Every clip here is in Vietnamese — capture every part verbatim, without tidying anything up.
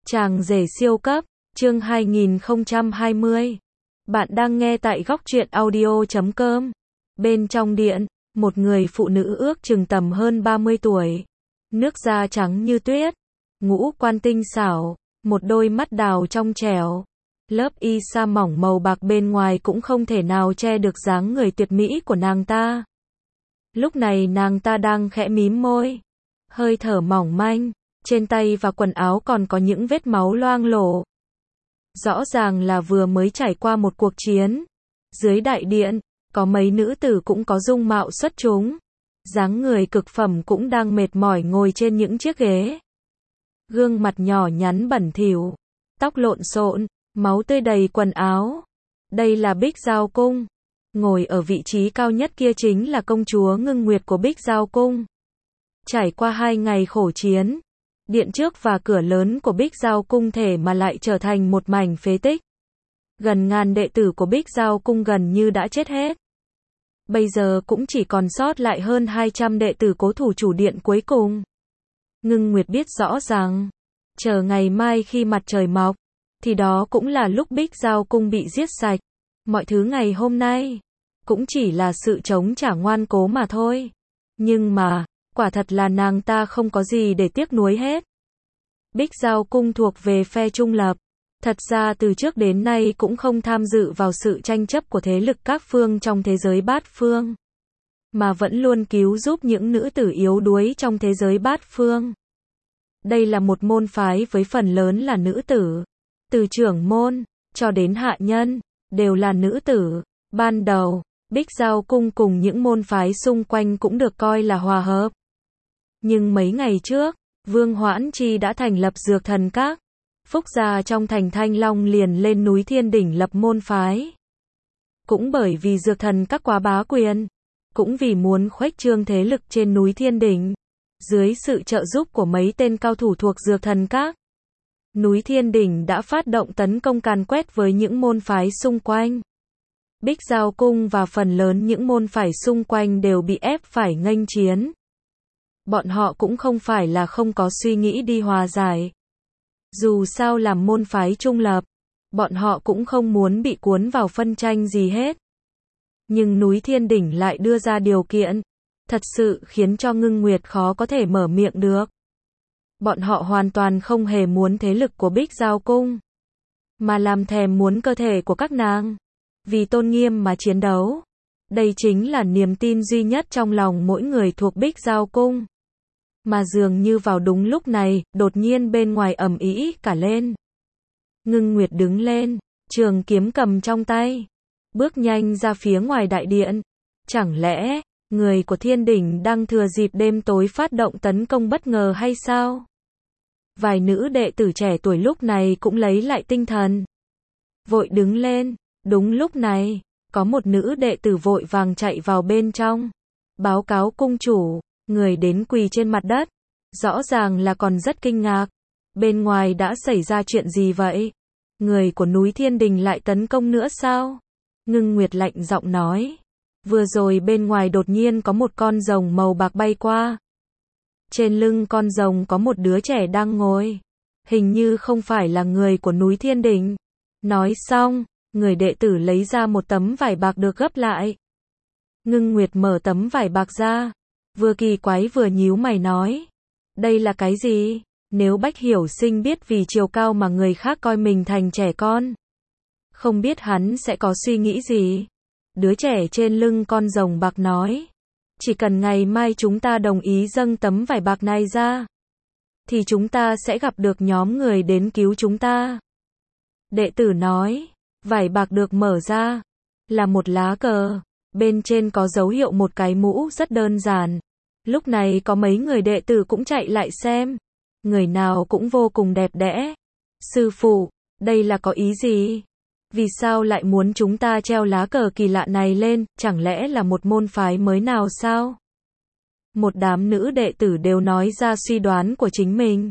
Chàng rể siêu cấp, chương hai nghìn không trăm hai mươi. Bạn đang nghe tại góc truyện audio chấm com. Bên trong điện, một người phụ nữ ước chừng tầm hơn ba mươi tuổi. Nước da trắng như tuyết, ngũ quan tinh xảo, một đôi mắt đào trong trẻo. Lớp y sa mỏng màu bạc bên ngoài cũng không thể nào che được dáng người tuyệt mỹ của nàng ta. Lúc này nàng ta đang khẽ mím môi, hơi thở mỏng manh, trên tay và quần áo còn có những vết máu loang lổ. Rõ ràng là vừa mới trải qua một cuộc chiến. Dưới đại điện, có mấy nữ tử cũng có dung mạo xuất chúng. Dáng người cực phẩm cũng đang mệt mỏi ngồi trên những chiếc ghế. Gương mặt nhỏ nhắn bẩn thỉu, tóc lộn xộn, máu tươi đầy quần áo. Đây là Bích Giao Cung. Ngồi ở vị trí cao nhất kia chính là công chúa Ngưng Nguyệt của Bích Giao Cung. Trải qua hai ngày khổ chiến, điện trước và cửa lớn của Bích Giao Cung thể mà lại trở thành một mảnh phế tích. Gần ngàn đệ tử của Bích Giao Cung gần như đã chết hết. Bây giờ cũng chỉ còn sót lại hơn hai trăm đệ tử cố thủ chủ điện cuối cùng. Ngưng Nguyệt biết rõ rằng, chờ ngày mai khi mặt trời mọc, thì đó cũng là lúc Bích Giao Cung bị giết sạch. Mọi thứ ngày hôm nay, cũng chỉ là sự chống trả ngoan cố mà thôi. Nhưng mà, quả thật là nàng ta không có gì để tiếc nuối hết. Bích Giao Cung thuộc về phe trung lập. Thật ra từ trước đến nay cũng không tham dự vào sự tranh chấp của thế lực các phương trong thế giới bát phương. Mà vẫn luôn cứu giúp những nữ tử yếu đuối trong thế giới bát phương. Đây là một môn phái với phần lớn là nữ tử. Từ trưởng môn, cho đến hạ nhân, đều là nữ tử. Ban đầu, Bích Giao Cung cùng những môn phái xung quanh cũng được coi là hòa hợp. Nhưng mấy ngày trước, Vương Hoãn Chi đã thành lập Dược Thần Các. Phúc gia trong thành Thanh Long liền lên núi Thiên Đỉnh lập môn phái. Cũng bởi vì Dược Thần Các quá bá quyền, cũng vì muốn khuếch trương thế lực trên núi Thiên Đỉnh, dưới sự trợ giúp của mấy tên cao thủ thuộc Dược Thần Các, núi Thiên Đỉnh đã phát động tấn công càn quét với những môn phái xung quanh. Bích Giao Cung và phần lớn những môn phái xung quanh đều bị ép phải nghênh chiến. Bọn họ cũng không phải là không có suy nghĩ đi hòa giải. Dù sao làm môn phái trung lập, bọn họ cũng không muốn bị cuốn vào phân tranh gì hết. Nhưng núi Thiên Đỉnh lại đưa ra điều kiện, thật sự khiến cho Ngưng Nguyệt khó có thể mở miệng được. Bọn họ hoàn toàn không hề muốn thế lực của Bích Giao Cung, mà làm thèm muốn cơ thể của các nàng. Vì tôn nghiêm mà chiến đấu. Đây chính là niềm tin duy nhất trong lòng mỗi người thuộc Bích Giao Cung. Mà dường như vào đúng lúc này, đột nhiên bên ngoài ầm ĩ cả lên. Ngưng Nguyệt đứng lên, trường kiếm cầm trong tay, bước nhanh ra phía ngoài đại điện. Chẳng lẽ, người của Thiên Đỉnh đang thừa dịp đêm tối phát động tấn công bất ngờ hay sao? Vài nữ đệ tử trẻ tuổi lúc này cũng lấy lại tinh thần, vội đứng lên. Đúng lúc này, có một nữ đệ tử vội vàng chạy vào bên trong, báo cáo cung chủ. Người đến quỳ trên mặt đất, rõ ràng là còn rất kinh ngạc. Bên ngoài đã xảy ra chuyện gì vậy? Người của núi Thiên Đình lại tấn công nữa sao? Ngưng Nguyệt lạnh giọng nói. Vừa rồi bên ngoài đột nhiên có một con rồng màu bạc bay qua. Trên lưng con rồng có một đứa trẻ đang ngồi. Hình như không phải là người của núi Thiên Đình. Nói xong, người đệ tử lấy ra một tấm vải bạc được gấp lại. Ngưng Nguyệt mở tấm vải bạc ra, vừa kỳ quái vừa nhíu mày nói. Đây là cái gì? Nếu Bách Hiểu Sinh biết vì chiều cao mà người khác coi mình thành trẻ con, không biết hắn sẽ có suy nghĩ gì? Đứa trẻ trên lưng con rồng bạc nói. Chỉ cần ngày mai chúng ta đồng ý dâng tấm vải bạc này ra, thì chúng ta sẽ gặp được nhóm người đến cứu chúng ta. Đệ tử nói. Vải bạc được mở ra, là một lá cờ. Bên trên có dấu hiệu một cái mũ rất đơn giản. Lúc này có mấy người đệ tử cũng chạy lại xem. Người nào cũng vô cùng đẹp đẽ. Sư phụ, đây là có ý gì? Vì sao lại muốn chúng ta treo lá cờ kỳ lạ này lên? Chẳng lẽ là một môn phái mới nào sao? Một đám nữ đệ tử đều nói ra suy đoán của chính mình.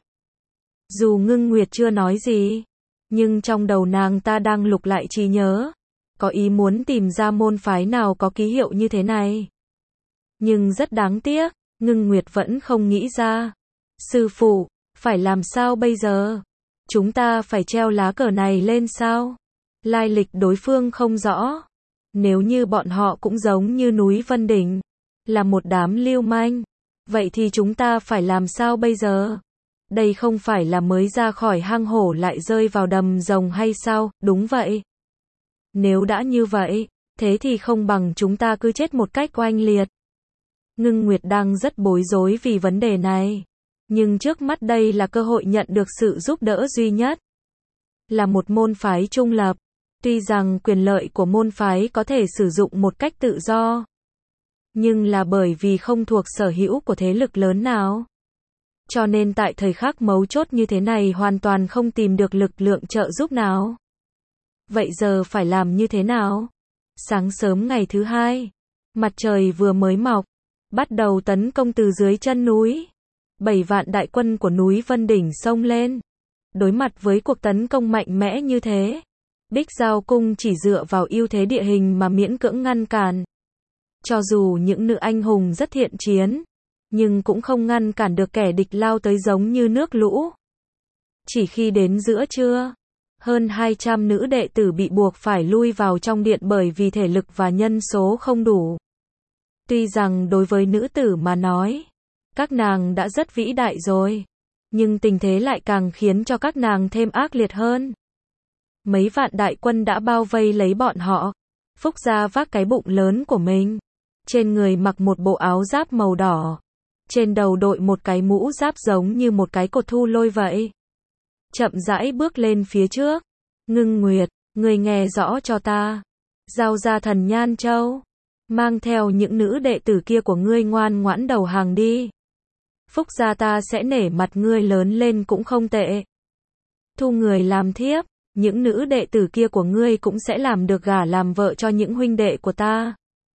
Dù Ngưng Nguyệt chưa nói gì, nhưng trong đầu nàng ta đang lục lại trí nhớ, có ý muốn tìm ra môn phái nào có ký hiệu như thế này. Nhưng rất đáng tiếc, Ngưng Nguyệt vẫn không nghĩ ra. Sư phụ, phải làm sao bây giờ? Chúng ta phải treo lá cờ này lên sao? Lai lịch đối phương không rõ. Nếu như bọn họ cũng giống như núi Vân Đỉnh, là một đám lưu manh, vậy thì chúng ta phải làm sao bây giờ? Đây không phải là mới ra khỏi hang hổ lại rơi vào đầm rồng hay sao? Đúng vậy. Nếu đã như vậy, thế thì không bằng chúng ta cứ chết một cách oanh liệt. Ngưng Nguyệt đang rất bối rối vì vấn đề này. Nhưng trước mắt đây là cơ hội nhận được sự giúp đỡ duy nhất. Là một môn phái trung lập. Tuy rằng quyền lợi của môn phái có thể sử dụng một cách tự do, nhưng là bởi vì không thuộc sở hữu của thế lực lớn nào. Cho nên tại thời khắc mấu chốt như thế này hoàn toàn không tìm được lực lượng trợ giúp nào. Vậy giờ phải làm như thế nào? Sáng sớm ngày thứ hai, mặt trời vừa mới mọc, bắt đầu tấn công từ dưới chân núi. Bảy vạn đại quân của núi Vân Đỉnh xông lên. Đối mặt với cuộc tấn công mạnh mẽ như thế, Bích Giao Cung chỉ dựa vào ưu thế địa hình mà miễn cưỡng ngăn cản. Cho dù những nữ anh hùng rất thiện chiến, nhưng cũng không ngăn cản được kẻ địch lao tới giống như nước lũ. Chỉ khi đến giữa trưa, hơn hai trăm nữ đệ tử bị buộc phải lui vào trong điện bởi vì thể lực và nhân số không đủ. Tuy rằng đối với nữ tử mà nói, các nàng đã rất vĩ đại rồi, nhưng tình thế lại càng khiến cho các nàng thêm ác liệt hơn. Mấy vạn đại quân đã bao vây lấy bọn họ. Phúc Gia vác cái bụng lớn của mình, trên người mặc một bộ áo giáp màu đỏ, trên đầu đội một cái mũ giáp giống như một cái cột thu lôi vậy. Chậm rãi bước lên phía trước. Ngưng Nguyệt, ngươi nghe rõ cho ta. Giao ra thần Nhan Châu, mang theo những nữ đệ tử kia của ngươi ngoan ngoãn đầu hàng đi. Phúc Gia ta sẽ nể mặt ngươi lớn lên cũng không tệ. Thu người làm thiếp, những nữ đệ tử kia của ngươi cũng sẽ làm được gả làm vợ cho những huynh đệ của ta.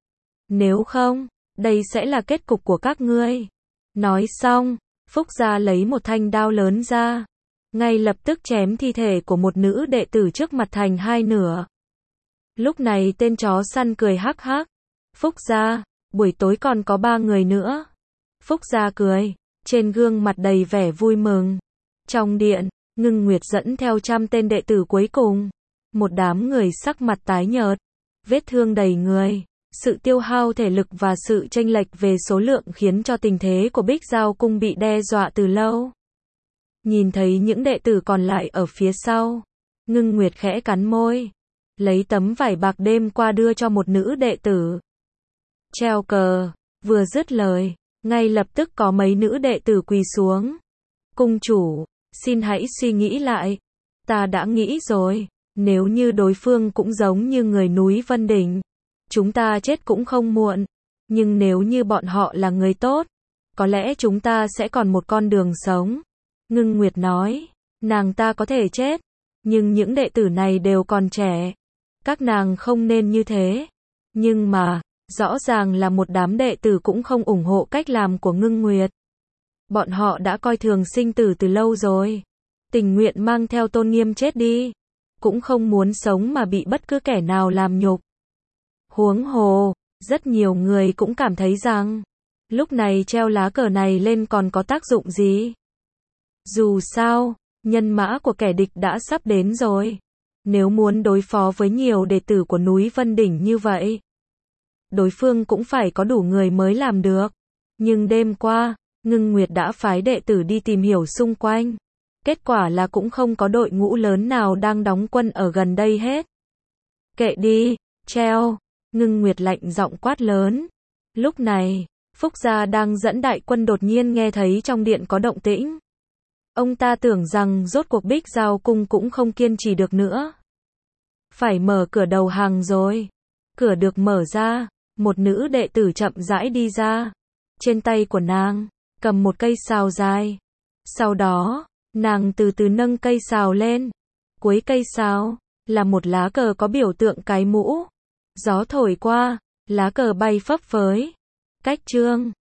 Nếu không, đây sẽ là kết cục của các ngươi. Nói xong, Phúc Gia lấy một thanh đao lớn ra, ngay lập tức chém thi thể của một nữ đệ tử trước mặt thành hai nửa. Lúc này tên chó săn cười hắc hắc. Phúc Gia, buổi tối còn có ba người nữa. Phúc Gia cười, trên gương mặt đầy vẻ vui mừng. Trong điện, Ngưng Nguyệt dẫn theo trăm tên đệ tử cuối cùng. Một đám người sắc mặt tái nhợt, vết thương đầy người. Sự tiêu hao thể lực và sự chênh lệch về số lượng khiến cho tình thế của Bích Giao Cung bị đe dọa từ lâu. Nhìn thấy những đệ tử còn lại ở phía sau, Ngưng Nguyệt khẽ cắn môi, lấy tấm vải bạc đêm qua đưa cho một nữ đệ tử. Treo cờ, vừa dứt lời, ngay lập tức có mấy nữ đệ tử quỳ xuống. Cung chủ, xin hãy suy nghĩ lại. Ta đã nghĩ rồi, nếu như đối phương cũng giống như người núi Vân Đỉnh, chúng ta chết cũng không muộn. Nhưng nếu như bọn họ là người tốt, có lẽ chúng ta sẽ còn một con đường sống. Ngưng Nguyệt nói, nàng ta có thể chết, nhưng những đệ tử này đều còn trẻ. Các nàng không nên như thế. Nhưng mà, rõ ràng là một đám đệ tử cũng không ủng hộ cách làm của Ngưng Nguyệt. Bọn họ đã coi thường sinh tử từ lâu rồi. Tình nguyện mang theo tôn nghiêm chết đi. Cũng không muốn sống mà bị bất cứ kẻ nào làm nhục. Huống hồ, rất nhiều người cũng cảm thấy rằng, lúc này treo lá cờ này lên còn có tác dụng gì. Dù sao, nhân mã của kẻ địch đã sắp đến rồi. Nếu muốn đối phó với nhiều đệ tử của núi Vân Đỉnh như vậy, đối phương cũng phải có đủ người mới làm được. Nhưng đêm qua, Ngưng Nguyệt đã phái đệ tử đi tìm hiểu xung quanh. Kết quả là cũng không có đội ngũ lớn nào đang đóng quân ở gần đây hết. Kệ đi, treo. Ngưng Nguyệt lạnh giọng quát lớn. Lúc này, Phúc Gia đang dẫn đại quân đột nhiên nghe thấy trong điện có động tĩnh. Ông ta tưởng rằng rốt cuộc Bích Giao Cung cũng không kiên trì được nữa. Phải mở cửa đầu hàng rồi. Cửa được mở ra, một nữ đệ tử chậm rãi đi ra. Trên tay của nàng, cầm một cây sào dài. Sau đó, nàng từ từ nâng cây sào lên. Cuối cây sào, là một lá cờ có biểu tượng cái mũ. Gió thổi qua, lá cờ bay phấp phới. Cách chương